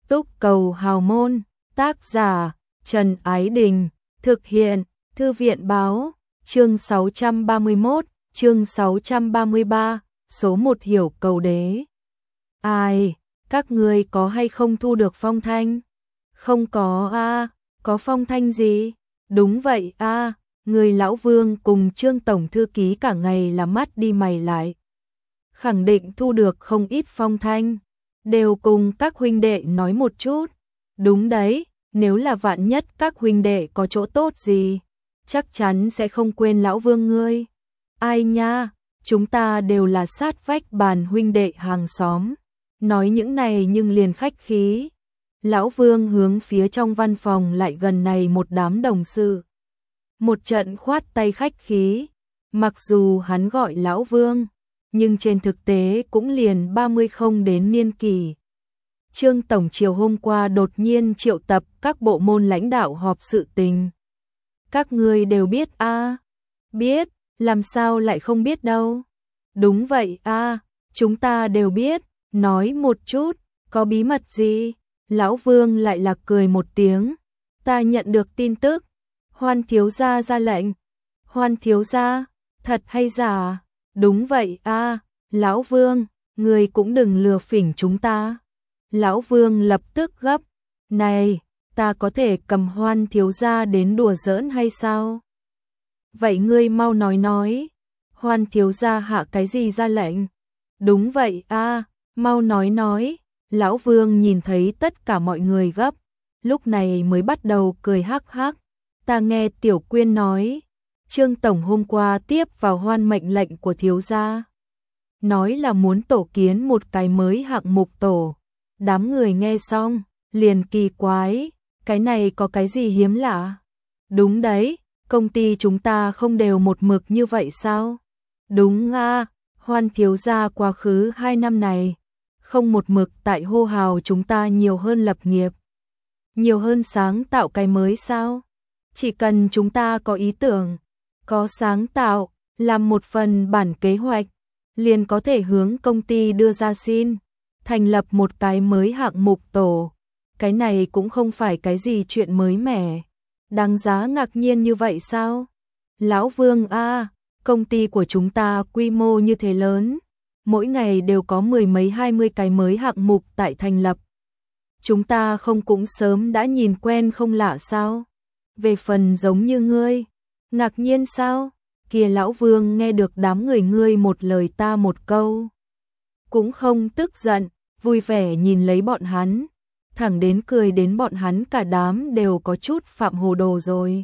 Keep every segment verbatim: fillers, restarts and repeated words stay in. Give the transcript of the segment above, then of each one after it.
Túc Cầu Hào Môn, tác giả Trần Ái Đình, thực hiện Thư viện Báo, chương sáu trăm ba mươi mốt, chương sáu trăm ba mươi ba, số một Hiểu Cầu Đế. Ai, các ngươi có hay không thu được phong thanh? Không có a, à, có phong thanh gì? Đúng vậy a, à, người lão Vương cùng Trương tổng thư ký cả ngày là mắt đi mày lại. Khẳng định thu được không ít phong thanh, đều cùng các huynh đệ nói một chút. Đúng đấy, nếu là vạn nhất các huynh đệ có chỗ tốt gì, chắc chắn sẽ không quên lão Vương ngươi. Ai nha, chúng ta đều là sát vách bàn huynh đệ hàng xóm. Nói những này nhưng liền khách khí. Lão Vương hướng phía trong văn phòng lại gần này một đám đồng sự. Một trận khoát tay khách khí, mặc dù hắn gọi lão Vương, nhưng trên thực tế cũng liền ba mươi không đến niên kỷ. Trương tổng chiều hôm qua đột nhiên triệu tập các bộ môn lãnh đạo họp sự tình. Các ngươi đều biết a? À? Biết, làm sao lại không biết đâu. Đúng vậy a, à, chúng ta đều biết, nói một chút, có bí mật gì? Lão Vương lại là cười một tiếng. Ta nhận được tin tức, Hoan thiếu gia ra lệnh. Hoan thiếu gia, thật hay giả? Đúng vậy a, à, lão Vương, người cũng đừng lừa phỉnh chúng ta. Lão Vương lập tức gấp, này, ta có thể cầm Hoan thiếu gia đến đùa giỡn hay sao? Vậy ngươi mau nói nói, Hoan thiếu gia hạ cái gì ra lệnh? Đúng vậy a, à, mau nói nói. Lão Vương nhìn thấy tất cả mọi người gấp, lúc này mới bắt đầu cười hắc hắc. Ta nghe Tiểu Quyên nói, Trương tổng hôm qua tiếp vào Hoan mệnh lệnh của thiếu gia, nói là muốn tổ kiến một cái mới hạng mục tổ. Đám người nghe xong, liền kỳ quái, cái này có cái gì hiếm lạ? Đúng đấy, công ty chúng ta không đều một mực như vậy sao? Đúng a, à, Hoan thiếu gia quá khứ hai năm này, không một mực tại hô hào chúng ta nhiều hơn lập nghiệp, nhiều hơn sáng tạo cái mới sao? Chỉ cần chúng ta có ý tưởng, có sáng tạo, làm một phần bản kế hoạch, liền có thể hướng công ty đưa ra xin, thành lập một cái mới hạng mục tổ. Cái này cũng không phải cái gì chuyện mới mẻ, đáng giá ngạc nhiên như vậy sao? Lão Vương a, à, công ty của chúng ta quy mô như thế lớn, mỗi ngày đều có mười mấy hai mươi cái mới hạng mục tại thành lập. Chúng ta không cũng sớm đã nhìn quen không lạ sao? Về phần giống như ngươi, ngạc nhiên sao? Kìa lão Vương nghe được đám người ngươi một lời ta một câu, cũng không tức giận, vui vẻ nhìn lấy bọn hắn, thẳng đến cười đến bọn hắn cả đám đều có chút phạm hồ đồ rồi.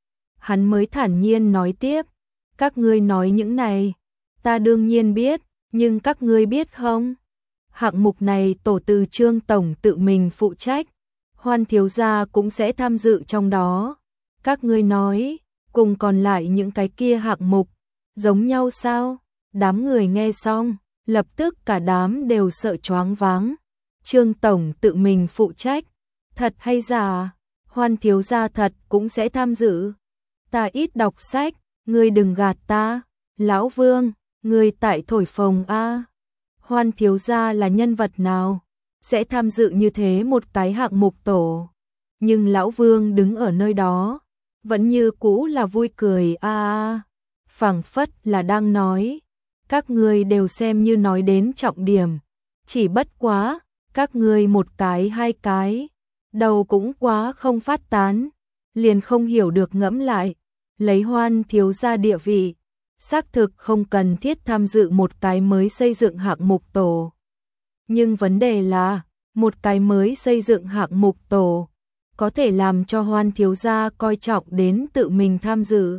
Hắn mới thản nhiên nói tiếp, các ngươi nói những này, ta đương nhiên biết, nhưng các ngươi biết không? Hạng mục này tổ từ Trương tổng tự mình phụ trách, Hoan thiếu gia cũng sẽ tham dự trong đó. Các ngươi nói, cùng còn lại những cái kia hạng mục, giống nhau sao? Đám người nghe xong, lập tức cả đám đều sợ choáng váng. Trương tổng tự mình phụ trách, thật hay giả? Hoan thiếu gia thật cũng sẽ tham dự? Ta ít đọc sách, ngươi đừng gạt ta. Lão Vương, ngươi tại thổi phồng a? Hoan thiếu gia là nhân vật nào sẽ tham dự như thế một cái hạng mục tổ? Nhưng lão Vương đứng ở nơi đó, vẫn như cũ là vui cười a a, phảng phất là đang nói, các ngươi đều xem như nói đến trọng điểm, chỉ bất quá, các ngươi một cái hai cái, đầu cũng quá không phát tán, liền không hiểu được ngẫm lại, lấy Hoan thiếu gia địa vị, xác thực không cần thiết tham dự một cái mới xây dựng hạng mục tổ. Nhưng vấn đề là, một cái mới xây dựng hạng mục tổ, có thể làm cho Hoan thiếu gia coi trọng đến tự mình tham dự.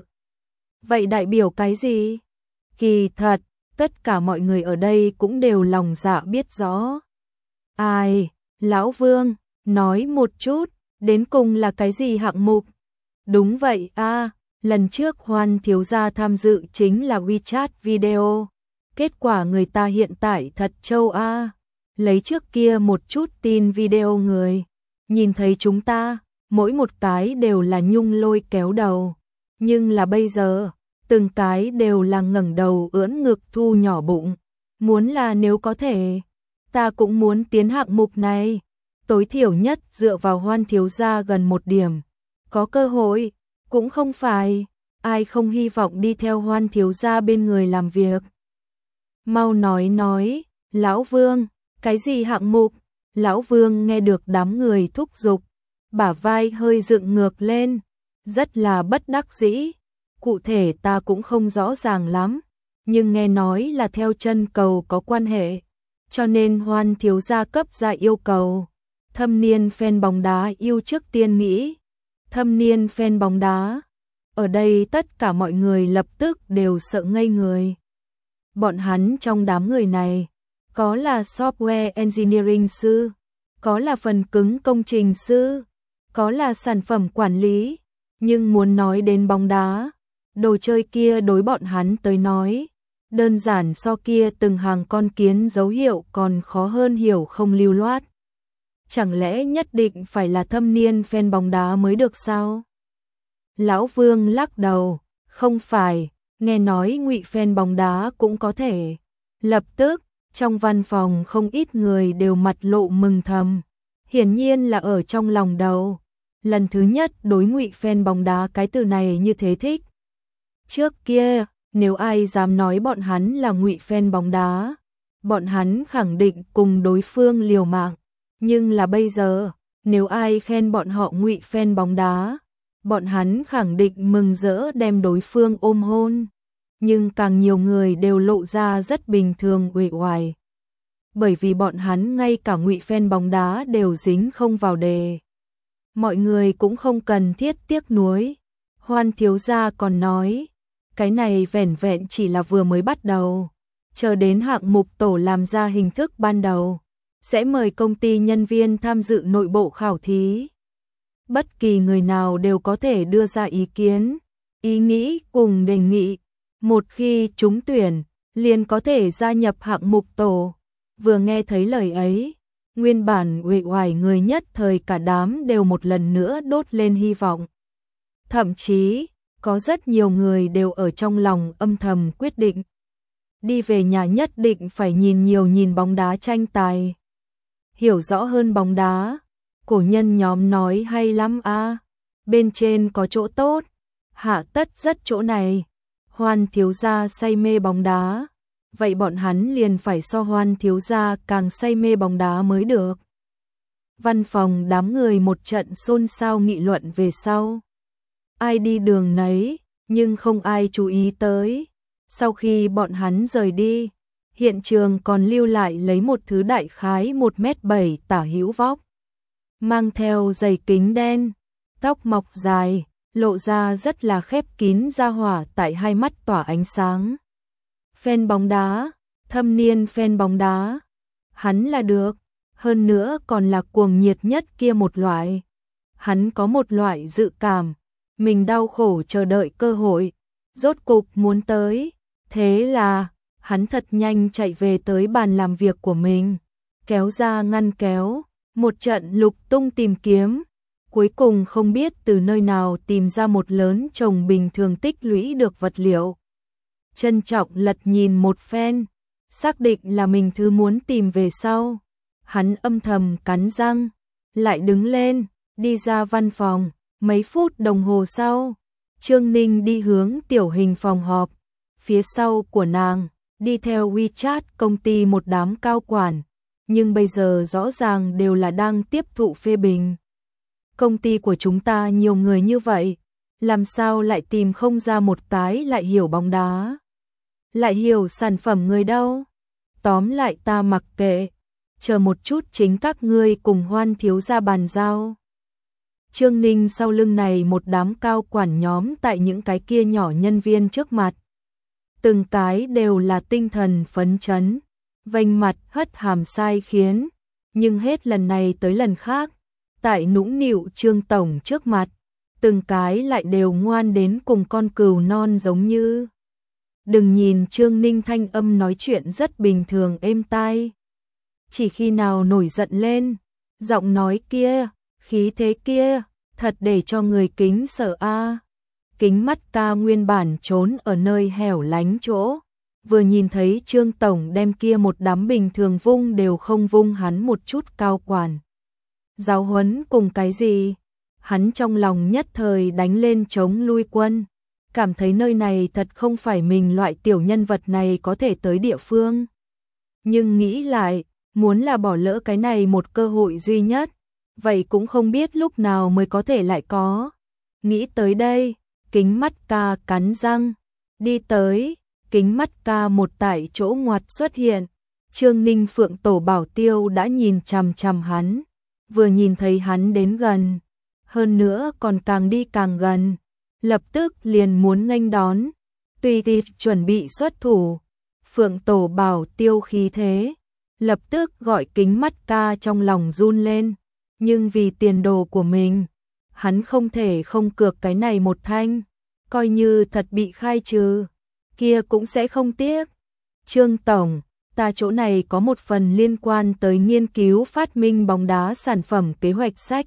Vậy đại biểu cái gì? Kỳ thật, tất cả mọi người ở đây cũng đều lòng dạ biết rõ. Ai, lão Vương, nói một chút, đến cùng là cái gì hạng mục? Đúng vậy a, à, lần trước Hoan thiếu gia tham dự chính là WeChat video. Kết quả người ta hiện tại thật trâu a, à. Lấy trước kia một chút tin video người, nhìn thấy chúng ta, mỗi một cái đều là nhung lôi kéo đầu. Nhưng là bây giờ, từng cái đều là ngẩng đầu ưỡn ngực thu nhỏ bụng. Muốn là nếu có thể, ta cũng muốn tiến hạng mục này. tối thiểu nhất dựa vào Hoan thiếu gia gần một điểm. Có cơ hội, cũng không phải, ai không hy vọng đi theo Hoan thiếu gia bên người làm việc. Mau nói nói, Lão Vương, cái gì hạng mục? Lão Vương nghe được đám người thúc giục, bả vai hơi dựng ngược lên, rất là bất đắc dĩ. Cụ thể ta cũng không rõ ràng lắm, nhưng nghe nói là theo chân cầu có quan hệ, cho nên Hoan thiếu gia cấp ra yêu cầu. Thâm niên fan bóng đá yêu trước tiên nghĩ. Thâm niên fan bóng đá. Ở đây tất cả mọi người lập tức đều sợ ngây người. Bọn hắn trong đám người này, có là software engineering sư, có là phần cứng công trình sư, có là sản phẩm quản lý, nhưng muốn nói đến bóng đá, đồ chơi kia đối bọn hắn tới nói, đơn giản so kia từng hàng con kiến dấu hiệu còn khó hơn hiểu không lưu loát. Chẳng lẽ nhất định phải là thâm niên fan bóng đá mới được sao? Lão Vương lắc đầu, không phải, nghe nói ngụy fan bóng đá cũng có thể. Lập tức, trong văn phòng không ít người đều mặt lộ mừng thầm. Hiển nhiên là ở trong lòng đầu. Lần thứ nhất đối ngụy fan bóng đá cái từ này như thế thích. Trước kia, nếu ai dám nói bọn hắn là ngụy fan bóng đá, bọn hắn khẳng định cùng đối phương liều mạng. Nhưng là bây giờ, nếu ai khen bọn họ ngụy fan bóng đá, bọn hắn khẳng định mừng rỡ đem đối phương ôm hôn. Nhưng càng nhiều người đều lộ ra rất bình thường uể oải. Bởi vì bọn hắn ngay cả ngụy fan bóng đá đều dính không vào đề. Mọi người cũng không cần thiết tiếc nuối. Hoan thiếu gia còn nói, cái này vẻn vẹn chỉ là vừa mới bắt đầu. Chờ đến hạng mục tổ làm ra hình thức ban đầu, sẽ mời công ty nhân viên tham dự nội bộ khảo thí. Bất kỳ người nào đều có thể đưa ra ý kiến, ý nghĩ cùng đề nghị. Một khi trúng tuyển, liền có thể gia nhập hạng mục tổ. Vừa nghe thấy lời ấy, nguyên bản uể oải người nhất thời cả đám đều một lần nữa đốt lên hy vọng. Thậm chí, có rất nhiều người đều ở trong lòng âm thầm quyết định. Đi về nhà nhất định phải nhìn nhiều nhìn bóng đá tranh tài. Hiểu rõ hơn bóng đá, cổ nhân nhóm nói hay lắm a, bên trên có chỗ tốt, hạ tất rất chỗ này. Hoan thiếu gia say mê bóng đá, vậy bọn hắn liền phải so Hoan thiếu gia càng say mê bóng đá mới được. Văn phòng đám người một trận xôn xao nghị luận về sau. Ai đi đường nấy, nhưng không ai chú ý tới. Sau khi bọn hắn rời đi, hiện trường còn lưu lại lấy một thứ đại khái một mét bảy tả hữu vóc. Mang theo giày kính đen, tóc mọc dài, lộ ra rất là khép kín ra hỏa tại hai mắt tỏa ánh sáng. Fan bóng đá, thâm niên fan bóng đá, hắn là được, hơn nữa còn là cuồng nhiệt nhất kia một loại. Hắn có một loại dự cảm, mình đau khổ chờ đợi cơ hội, rốt cục muốn tới. Thế là, hắn thật nhanh chạy về tới bàn làm việc của mình, kéo ra ngăn kéo, một trận lục tung tìm kiếm. Cuối cùng không biết từ nơi nào tìm ra một lớn chồng bình thường tích lũy được vật liệu. Trân trọng lật nhìn một phen, xác định là mình thứ muốn tìm về sau. Hắn âm thầm cắn răng, lại đứng lên, đi ra văn phòng. Mấy phút đồng hồ sau, Trương Ninh đi hướng tiểu hình phòng họp. Phía sau của nàng, đi theo WeChat công ty một đám cao quản. Nhưng bây giờ rõ ràng đều là đang tiếp thụ phê bình. Công ty của chúng ta nhiều người như vậy, làm sao lại tìm không ra một cái lại hiểu bóng đá, lại hiểu sản phẩm người đâu. Tóm lại ta mặc kệ, chờ một chút chính các ngươi cùng Hoan thiếu gia bàn giao. Trương Ninh sau lưng này một đám cao quản nhóm tại những cái kia nhỏ nhân viên trước mặt. Từng cái đều là tinh thần phấn chấn, vênh mặt hất hàm sai khiến, nhưng hết lần này tới lần khác, tại nũng nịu Trương Tổng trước mặt, từng cái lại đều ngoan đến cùng con cừu non giống như. Đừng nhìn Trương Ninh thanh âm nói chuyện rất bình thường êm tai. Chỉ khi nào nổi giận lên, giọng nói kia, khí thế kia, thật để cho người kính sợ a. Kính mắt ca nguyên bản trốn ở nơi hẻo lánh chỗ, vừa nhìn thấy Trương Tổng đem kia một đám bình thường vung đều không vung hắn một chút cao quản. Giáo huấn cùng cái gì? Hắn trong lòng nhất thời đánh lên chống lui quân, cảm thấy nơi này thật không phải mình loại tiểu nhân vật này có thể tới địa phương. Nhưng nghĩ lại, muốn là bỏ lỡ cái này một cơ hội duy nhất, vậy cũng không biết lúc nào mới có thể lại có. Nghĩ tới đây, Kính Mắt Ca cắn răng, đi tới, Kính Mắt Ca một tại chỗ ngoặt xuất hiện. Trương Ninh Phượng tổ bảo tiêu đã nhìn chằm chằm hắn, vừa nhìn thấy hắn đến gần, hơn nữa còn càng đi càng gần, lập tức liền muốn nghênh đón, tùy tì chuẩn bị xuất thủ. Phượng tổ bảo tiêu khí thế, lập tức gọi Kính Mắt Ca trong lòng run lên, nhưng vì tiền đồ của mình, hắn không thể không cược cái này một thanh, coi như thật bị khai trừ, kia cũng sẽ không tiếc. Trương Tổng, ta chỗ này có một phần liên quan tới nghiên cứu phát minh bóng đá sản phẩm kế hoạch sách.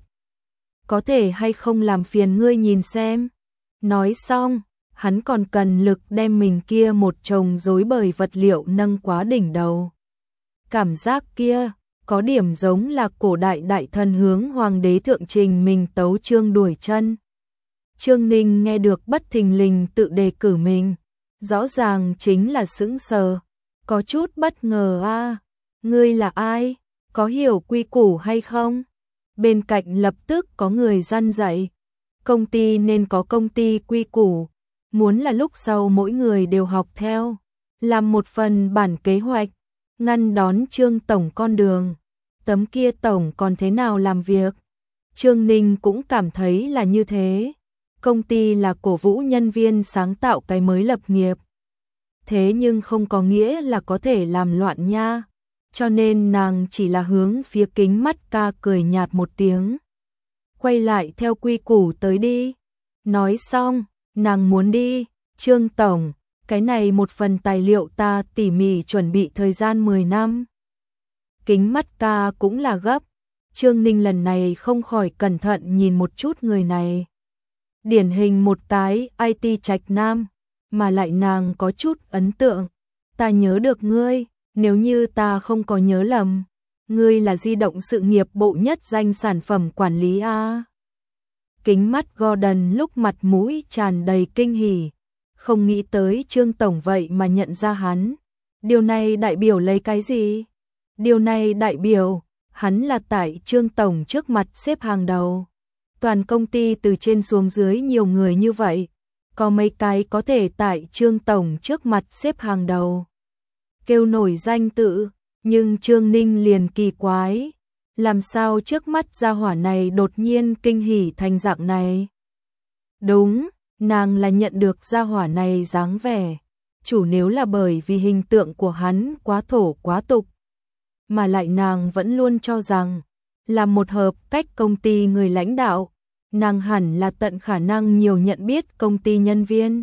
Có thể hay không làm phiền ngươi nhìn xem. Nói xong, hắn còn cần lực đem mình kia một chồng rối bời vật liệu nâng quá đỉnh đầu. Cảm giác kia, có điểm giống là cổ đại đại thần hướng hoàng đế thượng trình mình tấu chương đuổi chân. Trương Ninh nghe được bất thình lình tự đề cử mình, rõ ràng chính là sững sờ. Có chút bất ngờ a, à, ngươi là ai, có hiểu quy củ hay không? Bên cạnh lập tức có người răn dạy, công ty nên có công ty quy củ, muốn là lúc sau mỗi người đều học theo, làm một phần bản kế hoạch, ngăn đón Trương Tổng con đường, tấm kia Tổng còn thế nào làm việc? Trương Ninh cũng cảm thấy là như thế, công ty là cổ vũ nhân viên sáng tạo cái mới lập nghiệp. Thế nhưng không có nghĩa là có thể làm loạn nha, cho nên nàng chỉ là hướng phía Kính Mắt Ca cười nhạt một tiếng. Quay lại theo quy củ tới đi. Nói xong, nàng muốn đi, Trương Tổng, cái này một phần tài liệu ta tỉ mỉ chuẩn bị thời gian mười năm. Kính Mắt Ca cũng là gấp, Trương Ninh lần này không khỏi cẩn thận nhìn một chút người này. Điển hình một cái i tê trạch nam, mà lại nàng có chút ấn tượng. Ta nhớ được ngươi, nếu như ta không có nhớ lầm, ngươi là di động sự nghiệp bộ nhất danh sản phẩm quản lý a. Kính Mắt Gordon lúc mặt mũi tràn đầy kinh hỉ, không nghĩ tới Trương Tổng vậy mà nhận ra hắn. Điều này đại biểu lấy cái gì? Điều này đại biểu, hắn là tại Trương Tổng trước mặt xếp hàng đầu. Toàn công ty từ trên xuống dưới nhiều người như vậy, có mấy cái có thể tại Trương Tổng trước mặt xếp hàng đầu. Kêu nổi danh tự, nhưng Trương Ninh liền kỳ quái, làm sao trước mắt gia hỏa này đột nhiên kinh hỉ thành dạng này? Đúng, nàng là nhận được gia hỏa này dáng vẻ, chủ nếu là bởi vì hình tượng của hắn quá thổ quá tục, mà lại nàng vẫn luôn cho rằng, là một hợp cách công ty người lãnh đạo, nàng hẳn là tận khả năng nhiều nhận biết công ty nhân viên.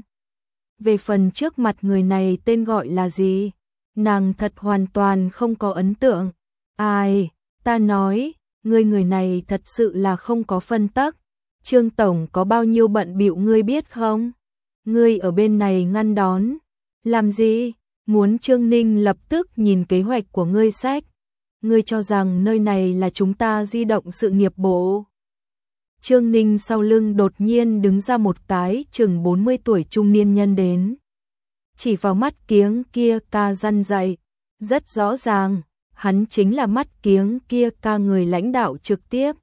Về phần trước mặt người này tên gọi là gì, nàng thật hoàn toàn không có ấn tượng. Ai, ta nói, ngươi người này thật sự là không có phân tắc. Trương Tổng có bao nhiêu bận bịu ngươi biết không? Ngươi ở bên này ngăn đón. Làm gì? Muốn Trương Ninh lập tức nhìn kế hoạch của ngươi sách. Ngươi cho rằng nơi này là chúng ta di động sự nghiệp bộ. Trương Ninh sau lưng đột nhiên đứng ra một cái chừng bốn mươi tuổi trung niên nhân đến. Chỉ vào mắt kiếng kia ca răn dạy, rất rõ ràng, hắn chính là mắt kiếng kia ca người lãnh đạo trực tiếp.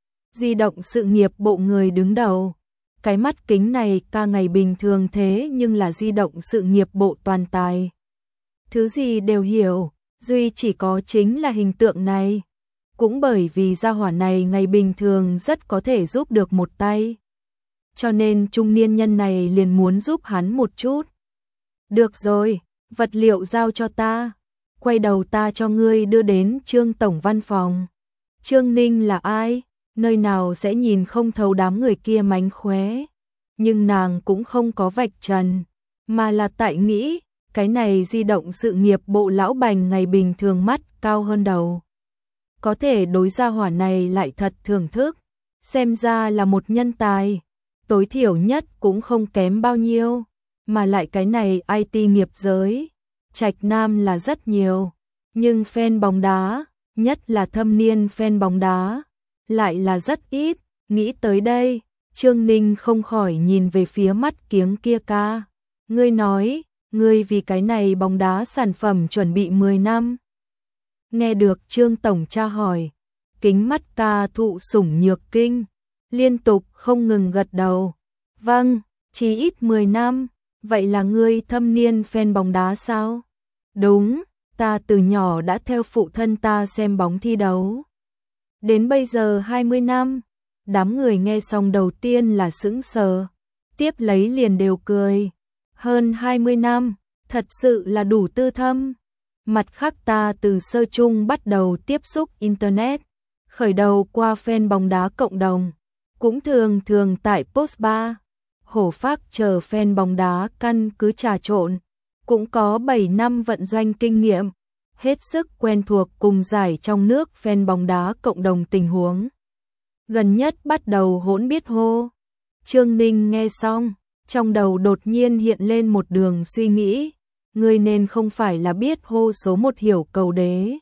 Di động sự nghiệp bộ người đứng đầu. Cái mắt kính này ca ngày bình thường thế nhưng là di động sự nghiệp bộ toàn tài. Thứ gì đều hiểu, duy chỉ có chính là hình tượng này. Cũng bởi vì gia hỏa này ngày bình thường rất có thể giúp được một tay. Cho nên trung niên nhân này liền muốn giúp hắn một chút. Được rồi, vật liệu giao cho ta. Quay đầu ta cho ngươi đưa đến Trương Tổng văn phòng. Trương Ninh là ai? Nơi nào sẽ nhìn không thấu đám người kia mánh khóe. Nhưng nàng cũng không có vạch trần, mà là tại nghĩ, cái này di động sự nghiệp bộ lão bành ngày bình thường mắt cao hơn đầu. Có thể đối gia hỏa này lại thật thưởng thức, xem ra là một nhân tài, tối thiểu nhất cũng không kém bao nhiêu, mà lại cái này i tê nghiệp giới, trạch nam là rất nhiều, nhưng fan bóng đá, nhất là thâm niên fan bóng đá, lại là rất ít, nghĩ tới đây, Trương Ninh không khỏi nhìn về phía mắt kiếng kia ca. Ngươi nói, ngươi vì cái này bóng đá sản phẩm chuẩn bị mười năm. Nghe được Trương Tổng tra hỏi, kính mắt ca thụ sủng nhược kinh, liên tục không ngừng gật đầu. Vâng, chỉ ít mười năm, vậy là ngươi thâm niên fan bóng đá sao? Đúng, ta từ nhỏ đã theo phụ thân ta xem bóng thi đấu. Đến bây giờ hai mươi năm, đám người nghe xong đầu tiên là sững sờ, tiếp lấy liền đều cười. Hơn hai mươi năm, thật sự là đủ tư thâm. Mặt khác ta từ sơ chung bắt đầu tiếp xúc Internet, khởi đầu qua fan bóng đá cộng đồng, cũng thường thường tại post bar, hổ phác chờ fan bóng đá căn cứ trà trộn, cũng có bảy năm vận doanh kinh nghiệm, hết sức quen thuộc cùng giải trong nước fan bóng đá cộng đồng tình huống. Gần nhất bắt đầu hỗn biết hô. Trương Ninh nghe xong, trong đầu đột nhiên hiện lên một đường suy nghĩ, ngươi nên không phải là biết hô số một hiểu cầu đế.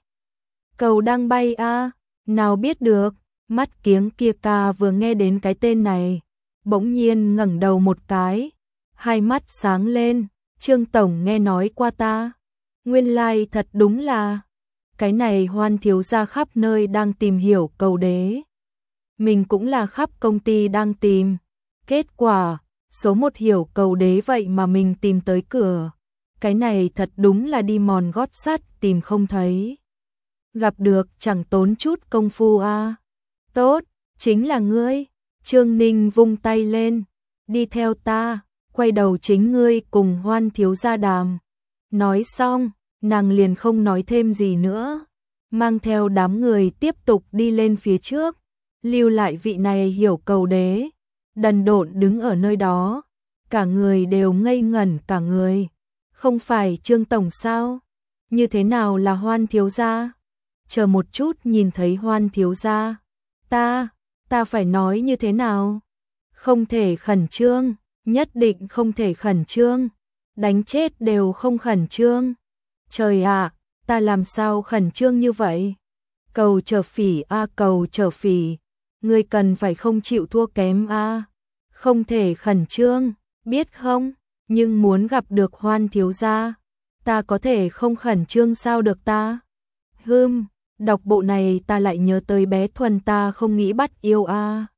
Cầu đang bay a, à, nào biết được, mắt kiếng kia ca vừa nghe đến cái tên này, bỗng nhiên ngẩng đầu một cái, hai mắt sáng lên, Trương Tổng nghe nói qua ta. Nguyên lai like thật đúng là, cái này Hoan thiếu gia khắp nơi đang tìm hiểu cầu đế. Mình cũng là khắp công ty đang tìm, kết quả, số một hiểu cầu đế vậy mà mình tìm tới cửa. Cái này thật đúng là đi mòn gót sắt tìm không thấy. Gặp được chẳng tốn chút công phu a. À. Tốt, chính là ngươi. Trương Ninh vung tay lên, đi theo ta, quay đầu chính ngươi cùng Hoan thiếu gia đàm. Nói xong, nàng liền không nói thêm gì nữa, mang theo đám người tiếp tục đi lên phía trước, lưu lại vị này hiểu cầu đế, đần độn đứng ở nơi đó, cả người đều ngây ngẩn cả người. Không phải Trương Tổng sao? Như thế nào là Hoan thiếu gia? Chờ một chút nhìn thấy Hoan thiếu gia, ta, ta phải nói như thế nào? Không thể khẩn trương, nhất định không thể khẩn trương, đánh chết đều không khẩn trương. Trời ạ, ta làm sao khẩn trương như vậy? Cầu trở phỉ a, à, cầu trở phỉ, ngươi cần phải không chịu thua kém a. À. Không thể khẩn trương, biết không? Nhưng muốn gặp được Hoan thiếu gia, ta có thể không khẩn trương sao được ta? Hừm, đọc bộ này ta lại nhớ tới bé Thuần ta không nghĩ bắt yêu a. À.